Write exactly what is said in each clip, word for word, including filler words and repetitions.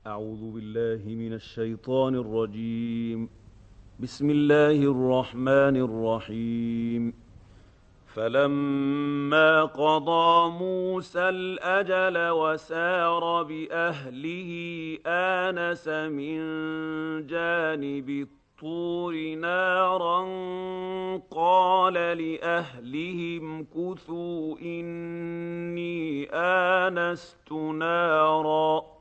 أعوذ بالله من الشيطان الرجيم. بسم الله الرحمن الرحيم. فلما قضى موسى الأجل وسار بأهله آنس من جانب الطور نارا قال لأهلهم كثوا إني آنست نارا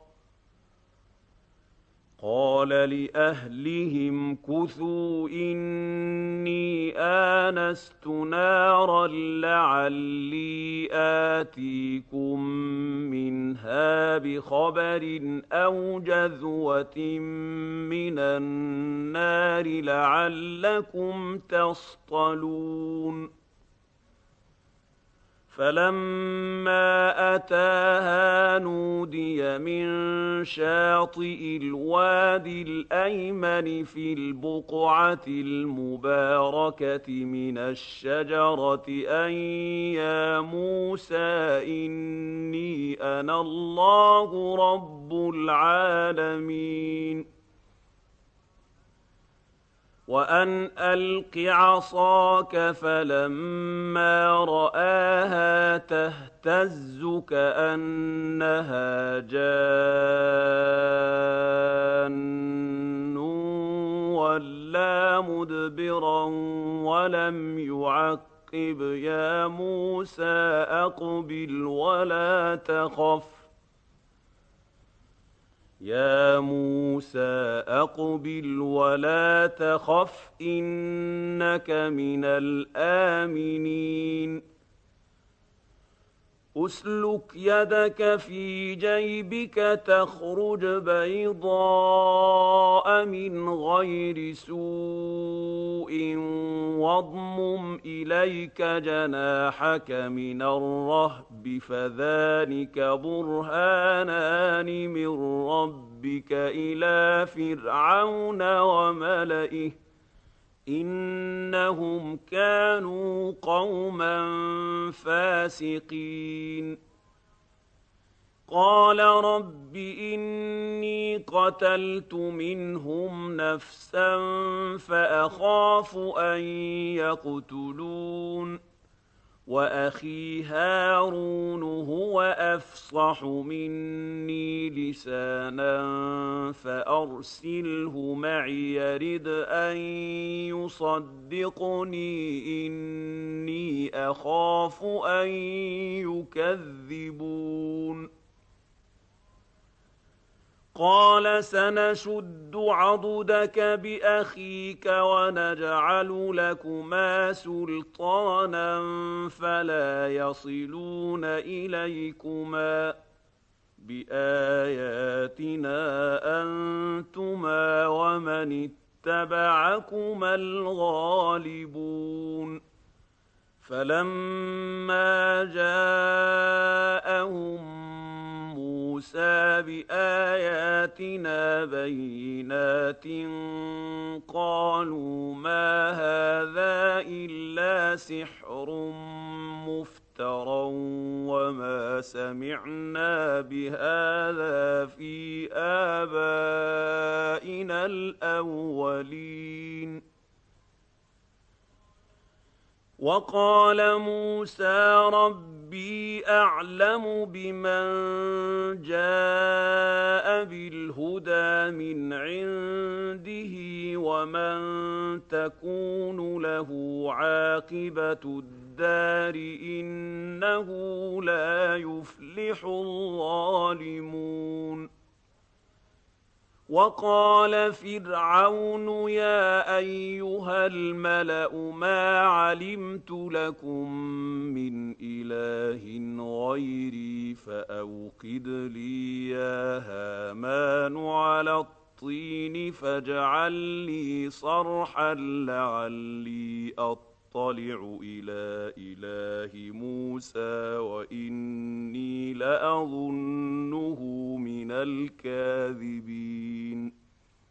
قال لأهلهم كثوا إني آنست نارا لعلي آتيكم منها بخبر أو جذوة من النار لعلكم تصطلون. فلما أتاها نودي من شاطئ الوادي الأيمن في البقعة المباركة من الشجرة أن يا موسى إني أنا الله رب العالمين وأن ألق عصاك فلما رآها تهتز كأنها جان ولا مدبرا ولم يعقب يا موسى أقبل ولا تخف يا موسى أقبل ولا تخف إنك من الآمنين. أسلك يدك في جيبك تخرج بيضاء من غير سوء واضمم إليك جناحك من الرهب فذلك برهانان من ربك إلى فرعون وملئه إنهم كانوا قوما فاسقين. قال رب إني قتلت منهم نفسا فأخاف أن يقتلون وأخي هارون هو أفصح مني لسانا فأرسله معي يرد أن يصدقني إني أخاف أن يكذبون. قال سنشد عضدك بأخيك ونجعل لكما سلطانا فلا يصلون إليكما بآياتنا أنتما ومن اتبعكما الغالبون. فلما جاءهم موسى بآياتنا بينات قالوا ما هذا إلا سحر مفترى وما سمعنا بهذا في آبائنا الأولين. وقال موسى ربي أعلم بمن جاء بالهدى من عنده ومن تكون له عاقبة الدار إنه لا يفلح الظالمون. وقال فرعون يا أيها الملأ ما علمت لكم من إله غيري فأوقد لي يا هامان على الطين فاجعل لي صرحا لعلي أطلع إلى إله موسى وإني لأظنه من الكاذبين.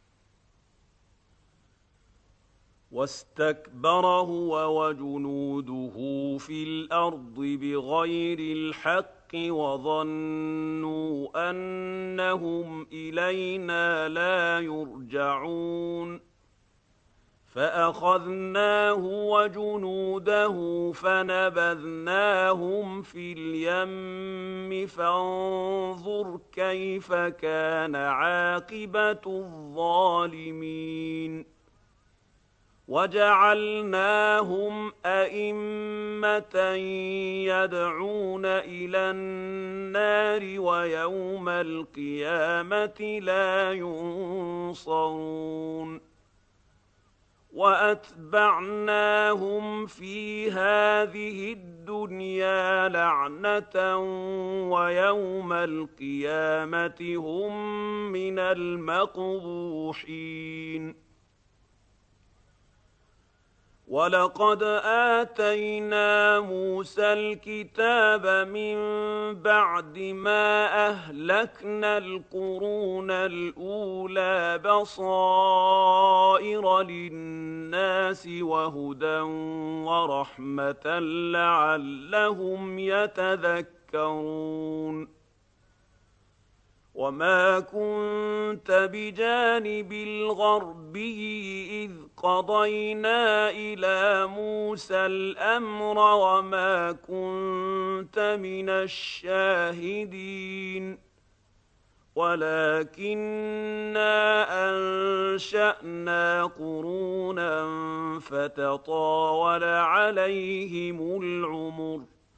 واستكبر هو وجنوده في الأرض بغير الحق وظنوا أنهم إلينا لا يرجعون فأخذناه وجنوده فنبذناهم في اليم فانظر كيف كان عاقبة الظالمين وجعلناهم أئمة يدعون إلى النار ويوم القيامة لا ينصرون وأتبعناهم في هذه الدنيا لعنة ويوم القيامة هم من المقبوحين ولقد آتينا موسى الكتاب من بعد ما أهلكنا القرون الأولى بصائر للناس وهدى ورحمة لعلهم يتذكرون وما كنت بجانب الغربي إذ قضينا إلى موسى الأمر وما كنت من الشاهدين ولكننا أنشأنا قرونا فتطاول عليهم العمر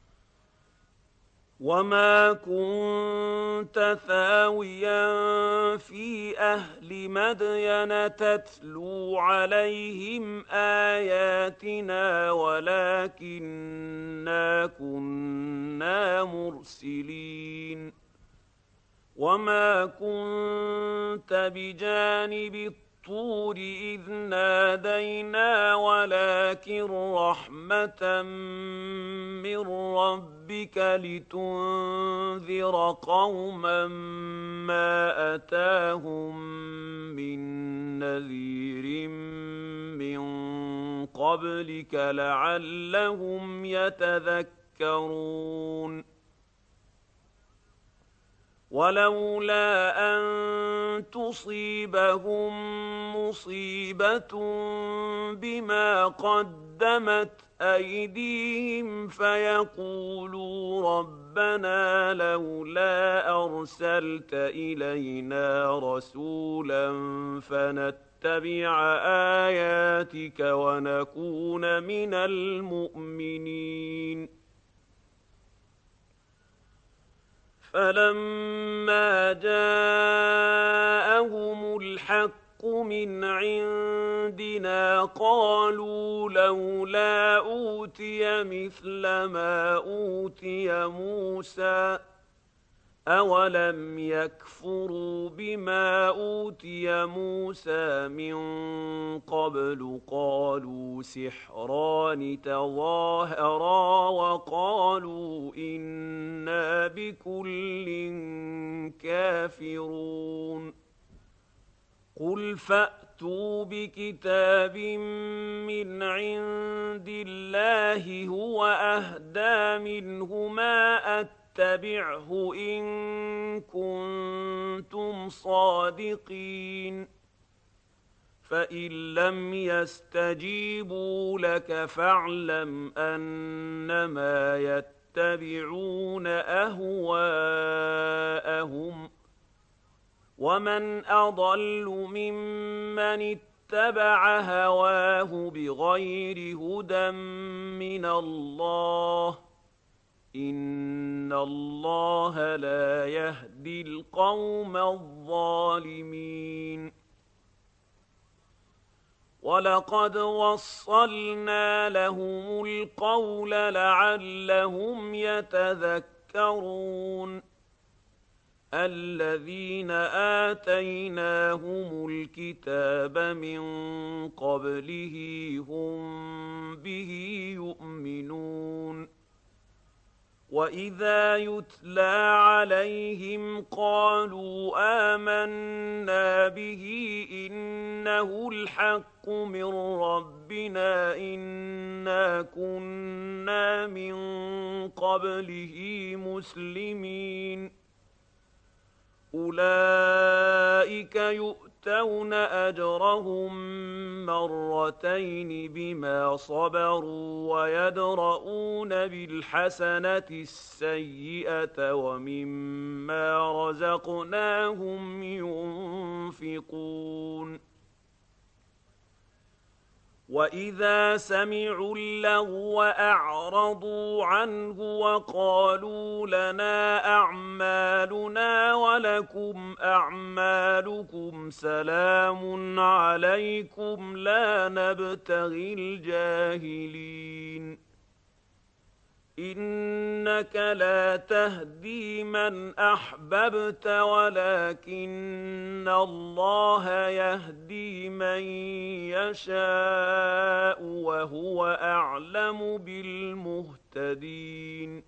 وما كنت ثاويا في أهل مدين تتلو عليهم آياتنا ولكننا كنا مرسلين وما كنت بجانب الطور إذ نادينا ولكن رحمة من ربك لتنذر قوما ما أتاهم من نذير من قبلك لعلهم يتذكرون ولولا أن تصيبهم مصيبة بما قدمت أيديهم فيقولوا ربنا لولا أرسلت إلينا رسولا فنتبع آياتك ونكون من المؤمنين فلما جاءهم الحق من عندنا قالوا لولا أوتي مثل ما أوتي موسى أولم يكفروا بما أوتي موسى من قبل قالوا سحران تظاهرا وقالوا إنا بكل كافرون قل فأتوا بكتاب من عند الله هو أهدى منهما اتبعه إن كنتم صادقين فإن لم يستجيبوا لك فاعلم أنما يتبعون أهواءهم ومن أضل ممن اتبع هواه بغير هدى من الله إن الله لا يهدي القوم الظالمين ولقد وصلنا لهم القول لعلهم يتذكرون الذين آتيناهم الكتاب من قبله هم به يؤمنون وإذا يتلى عليهم قالوا آمنا به إنه الحق من ربنا إنا كنا من قبله مسلمين أولئك يؤتون أجرهم مرتين بما صبروا ويدرؤون بالحسنة السيئة ومما رزقناهم ينفقون وإذا سمعوا اللغو أعرضوا عنه وقالوا لنا أعمالنا ولكم أعمالكم سلام عليكم لا نبتغي الجاهلين إنك لا تهدي من أحببت ولكن الله يهدي من يشاء وهو أعلم بالمهتدين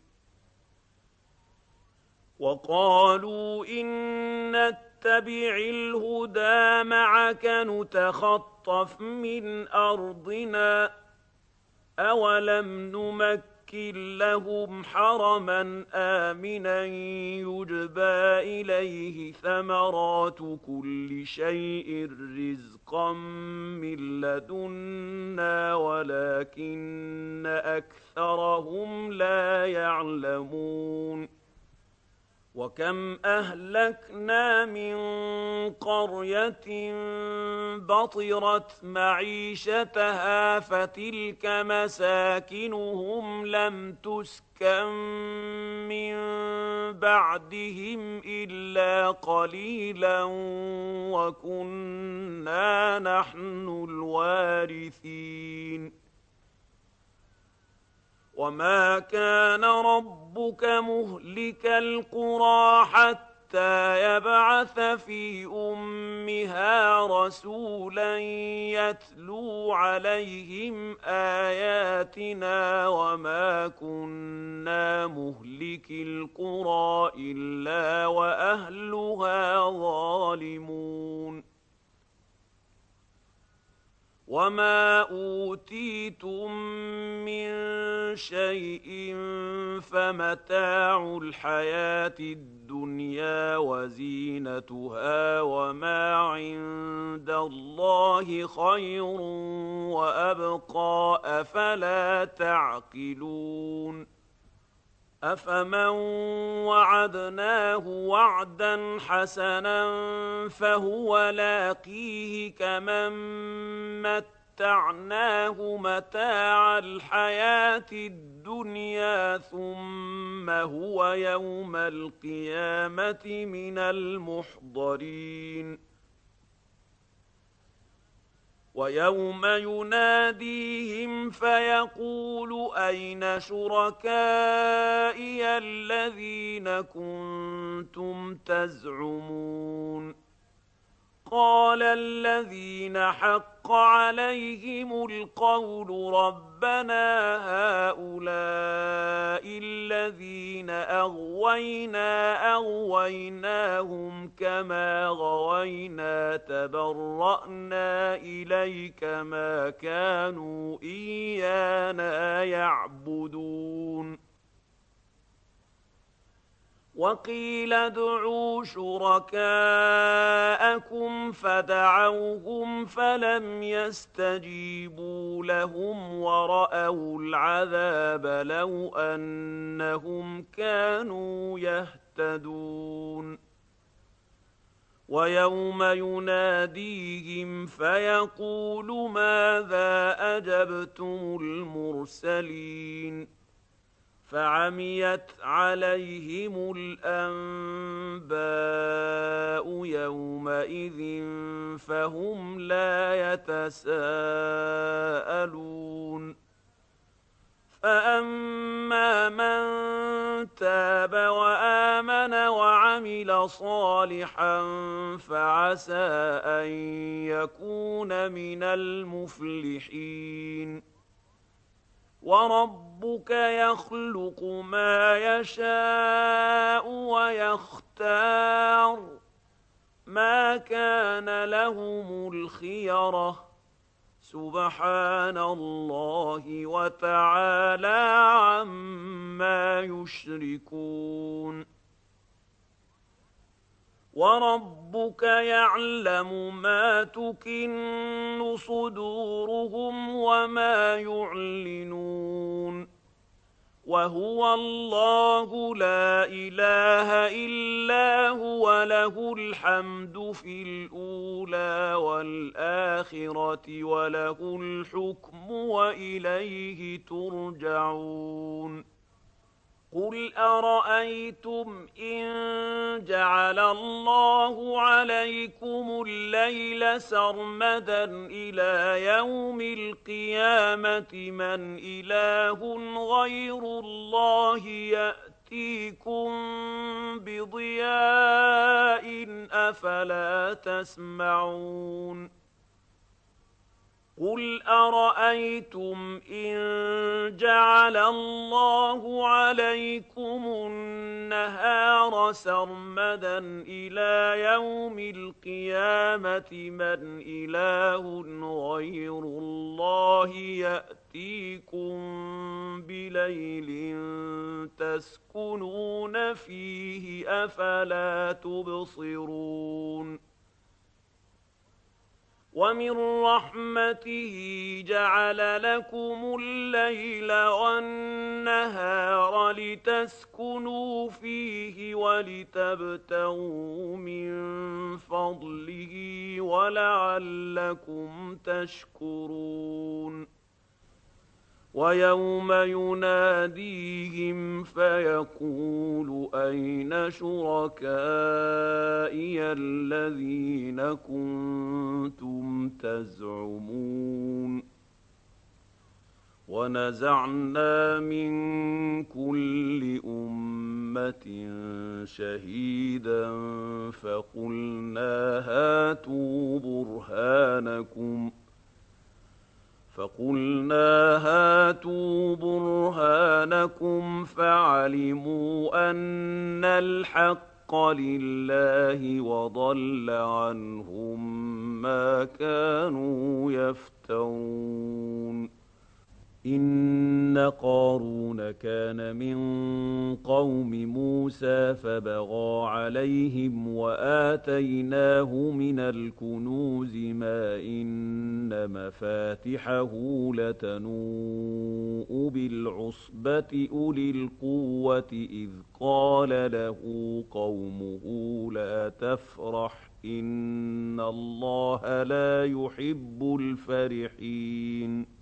وقالوا إن نتبع الهدى معك نتخطف من أرضنا أولم نمكن لهم حرما آمنا يجبى إليه ثمرات كل شيء رزقا من لدنا ولكن أكثرهم لا يعلمون وكم أهلكنا من قرية بطرت معيشتها فتلك مساكنهم لم تسكن من بعدهم إلا قليلا وكنا نحن الوارثين وما كان ربك مهلك القرى حتى يبعث في أمها رسولا يتلو عليهم آياتنا وما كنا مهلك القرى إلا وأهلها ظالمون وما أوتيتم من شيء فمتاع الحياة الدنيا وزينتها وما عند الله خير وأبقى أفلا تعقلون أفمن وعدناه وعدا حسنا فهو لاقيه كمن متعناه متاع الحياة الدنيا ثم هو يوم القيامة من المحضرين ويوم يناديهم فيقول أين شركائي الذين كنتم تزعمون قال الذين حق عليهم القول ربنا هؤلاء الذين أغوينا أغويناهم كما غوينا تبرأنا إليك ما كانوا إيانا يعبدون وقيل ادعوا شركاءكم فدعوهم فلم يستجيبوا لهم ورأوا العذاب لو أنهم كانوا يهتدون ويوم يناديهم فيقول ماذا أجبتم المرسلين فعميت عليهم الأنباء يومئذ فهم لا يتساءلون فأما من تاب وآمن وعمل صالحا فعسى أن يكون من المفلحين وربك يخلق ما يشاء ويختار ما كان لهم الخيرة سبحان الله وتعالى عما يشركون وربك يعلم ما تكن صدورهم وما يعلنون وهو الله لا إله إلا هو له الحمد في الأولى والآخرة وله الحكم وإليه ترجعون قل أرأيتم إن جعل الله عليكم الليل سرمدا إلى يوم القيامة من إله غير الله يأتيكم بضياء أفلا تسمعون قل أرأيتم إن جعل الله عليكم النهار سرمدا إلى يوم القيامة من إله غير الله يأتيكم بليل تسكنون فيه أفلا تبصرون ومن رحمته جعل لكم الليل والنهار لتسكنوا فيه ولتبتغوا من فضله ولعلكم تشكرون ويوم يناديهم فيقول أين شركائي الذين كنتم تزعمون ونزعنا من كل أمة شهيدا فقلنا هاتوا برهانكم فقلنا هاتوا برهانكم فعلموا أن الحق لله وضل عنهم ما كانوا يفترون إن قارون كان من قوم موسى فبغى عليهم وآتيناه من الكنوز ما إن مفاتحه لتنوء بالعصبة أولي القوة إذ قال له قومه لا تفرح إن الله لا يحب الفرحين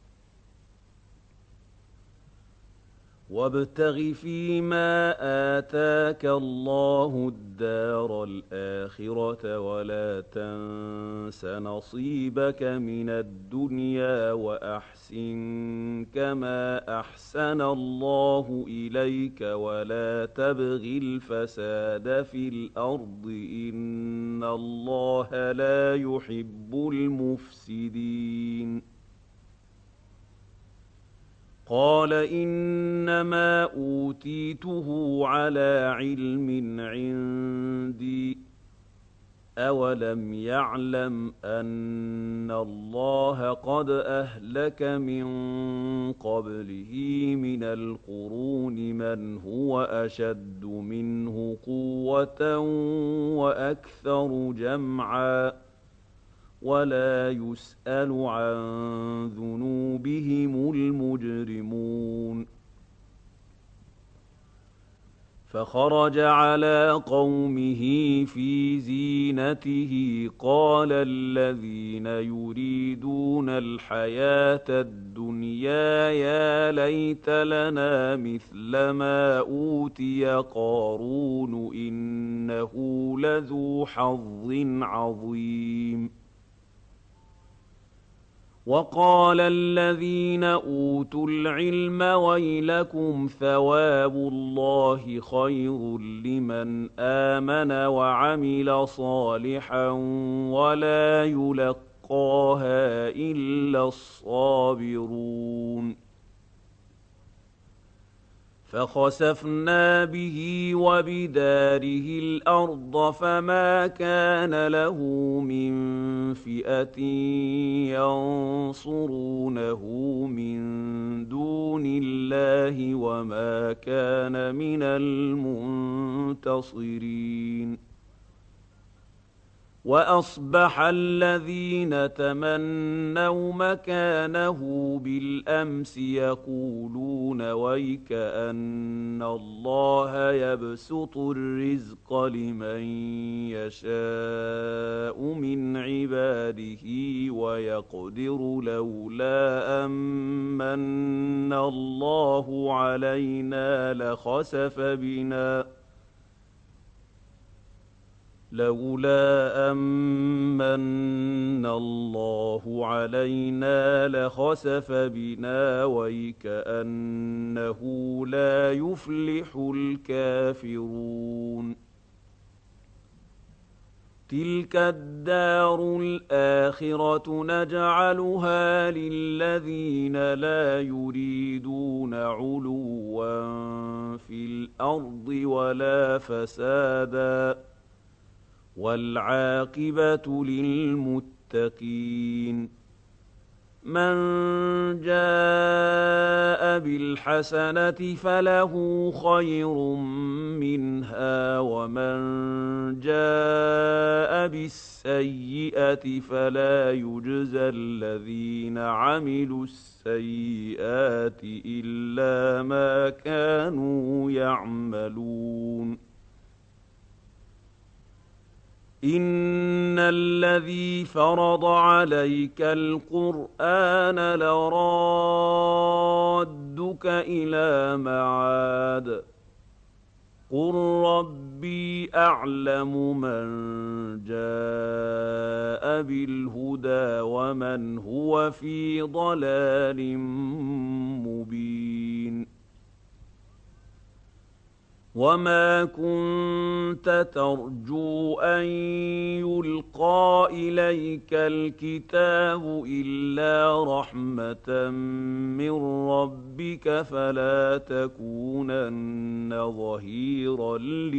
وابتغ فيما آتاك الله الدار الآخرة ولا تنس نصيبك من الدنيا وأحسن كما أحسن الله إليك ولا تبغ الفساد في الأرض إن الله لا يحب المفسدين قال إنما أوتيته على علم عندي أولم يعلم أن الله قد أهلك من قبله من القرون من هو أشد منه قوة وأكثر جمعا ولا يسأل عن ذنوبهم المجرمون فخرج على قومه في زينته قال الذين يريدون الحياة الدنيا يا ليت لنا مثل ما أوتي قارون إنه لذو حظ عظيم وقال الذين أوتوا العلم ويلكم ثواب الله خير لمن آمن وعمل صالحا ولا يلقاها إلا الصابرون فخسفنا به وبداره الأرض فما كان له من فئة ينصرونه من دون الله وما كان من المنتصرين. وأصبح الذين تمنوا مكانه بالأمس يقولون ويكأن الله يبسط الرزق لمن يشاء من عباده ويقدر لولا أمن الله علينا لخسف بنا لولا أمن الله علينا لخسف بنا ويكأنه لا يفلح الكافرون. تلك الدار الآخرة نجعلها للذين لا يريدون علوا في الأرض ولا فسادا والعاقبة للمتقين. من جاء بالحسنة فله خير منها ومن جاء بالسيئة فلا يجزى الذين عملوا السيئات إلا ما كانوا يعملون. إن الذي فرض عليك القرآن لرادك إلى معاد قل ربي أعلم من جاء بالهدى ومن هو في ضلال مبين. وما كنت ترجو أن يلقى إليك الكتاب إلا رحمة من ربك فلا تكونن ظهيرا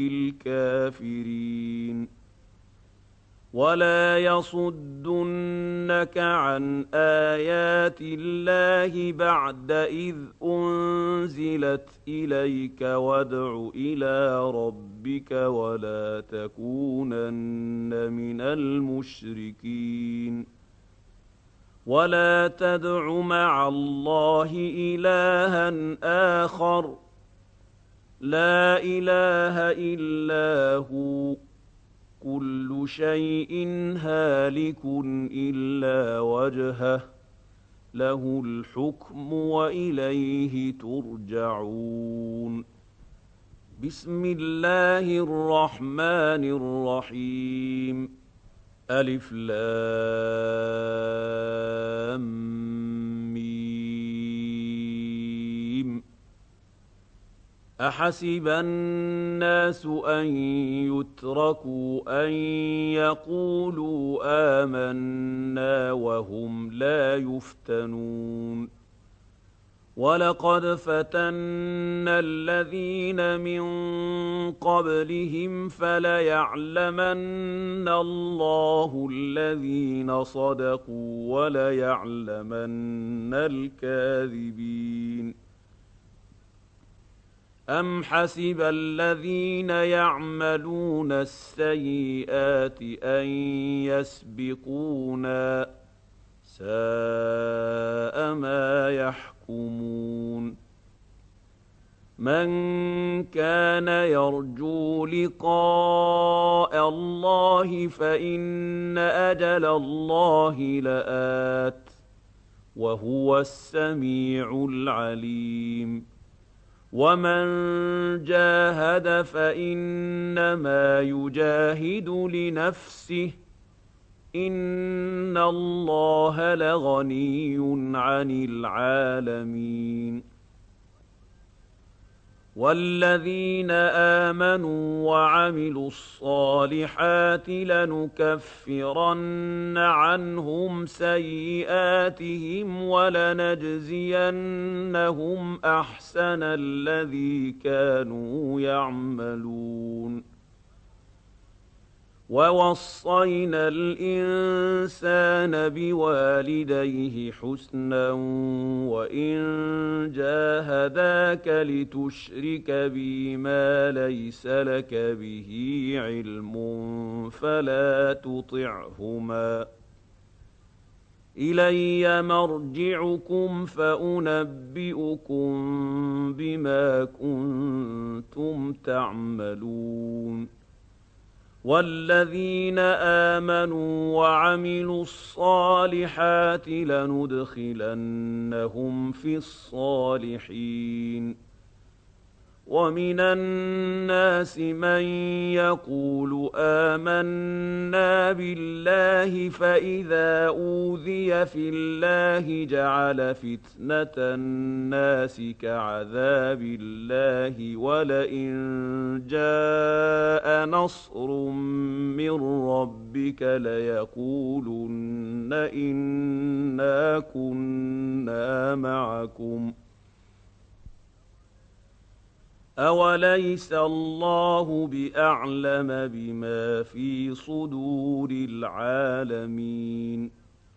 للكافرين. ولا يصدنك عن آيات الله بعد إذ أنزلت إليك وادع إلى ربك ولا تكونن من المشركين. ولا تدع مع الله إلها آخر لا إله إلا هو كل شيء هالك إلا وجهه له الحكم وإليه ترجعون. بسم الله الرحمن الرحيم. ألف لام ميم. أحسب الناس أن يتركوا أن يقولوا آمنا وهم لا يفتنون. ولقد فتنا الذين من قبلهم فليعلمن الله الذين صدقوا وليعلمن الكاذبين. أم حسب الذين يعملون السيئات أن يسبقونا ساء ما يحكمون. من كان يرجو لقاء الله فإن أجل الله لآت وهو السميع العليم. ومن جاهد فإنما يجاهد لنفسه إن الله لغني عن العالمين. والذين آمنوا وعملوا الصالحات لنكفرن عنهم سيئاتهم ولنجزينهم أحسن الذي كانوا يعملون ووصينا الإنسان بوالديه حسنا وإن جاهداك لتشرك بي ما ليس لك به علم فلا تطعهما إلي مرجعكم فأنبئكم بما كنتم تعملون والذين آمنوا وعملوا الصالحات لندخلنهم في الصالحين ومن الناس من يقول آمنا بالله فإذا أوذي في الله جعل فتنة الناس كعذاب الله ولئن جاء نصر من ربك ليقولن إنا كنا معكم أوليس الله بأعلم بما في صدور العالمين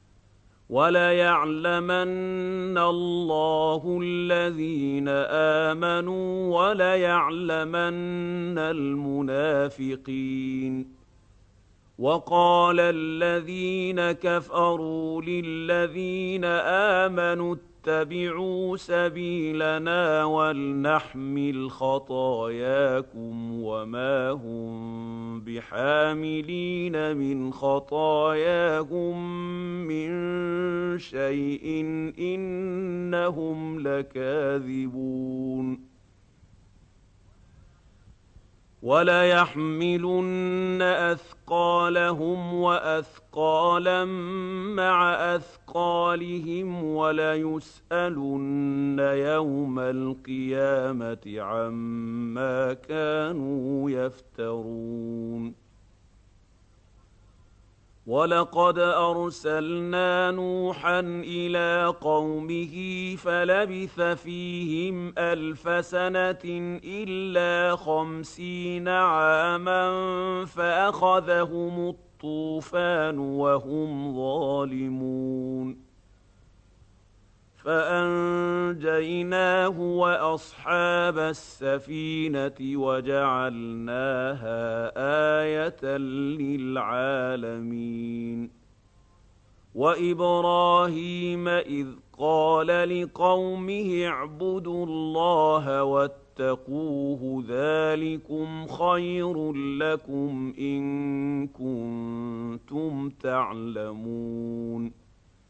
وليعلمن الله الذين آمنوا وليعلمن المنافقين وقال الذين كفروا للذين آمنوا اتبعوا سبيلنا ولنحمل خطاياكم وما هم بحاملين من خطاياهم من شيء إنهم لكاذبون وليحملن أثقالهم وأثقالا مع أثقالهم وليسألن يوم القيامة عما كانوا يفترون ولقد أرسلنا نوحا إلى قومه فلبث فيهم ألف سنة إلا خمسين عاما فأخذهم الطوفان وهم ظالمون فأنجيناه وأصحاب السفينة وجعلناها آية للعالمين وإبراهيم إذ قال لقومه اعبدوا الله واتقوه ذلكم خير لكم إن كنتم تعلمون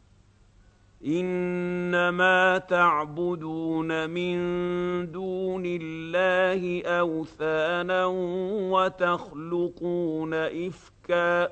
إنما تعبدون من دون الله أوثانا وتخلقون إفكا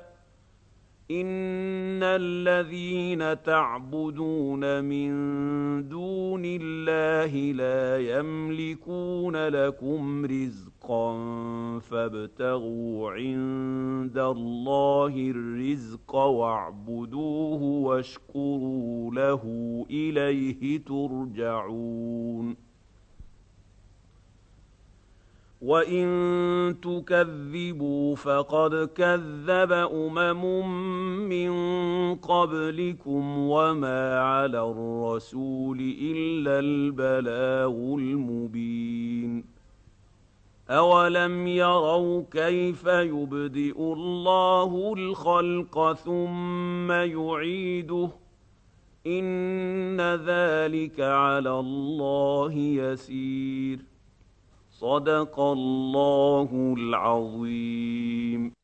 إن الذين تعبدون من دون الله لا يملكون لكم رزقا فابتغوا عند الله الرزق واعبدوه واشكروا له إليه ترجعون وإن تكذبوا فقد كذب أمم من قبلكم وما على الرسول إلا البلاغ المبين أولم يروا كيف يبدئ الله الخلق ثم يعيده إن ذلك على الله يسير صدق الله العظيم.